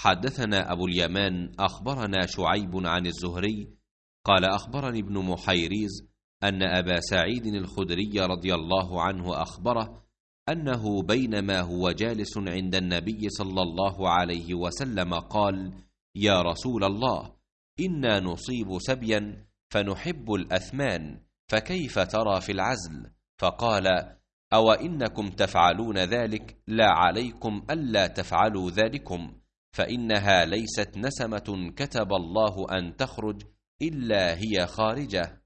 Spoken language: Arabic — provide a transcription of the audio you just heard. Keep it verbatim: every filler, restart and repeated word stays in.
حدثنا أبو اليمان أخبرنا شعيب عن الزهري قال أخبرني ابن محيريز أن أبا سعيد الخدري رضي الله عنه أخبره أنه بينما هو جالس عند النبي صلى الله عليه وسلم قال: يا رسول الله، إنا نصيب سبيا فنحب الأثمان، فكيف ترى في العزل؟ فقال: أو إنكم تفعلون ذلك، لا عليكم ألا تفعلوا ذلكم، فإنها ليست نسمة كتب الله أن تخرج إلا هي خارجة.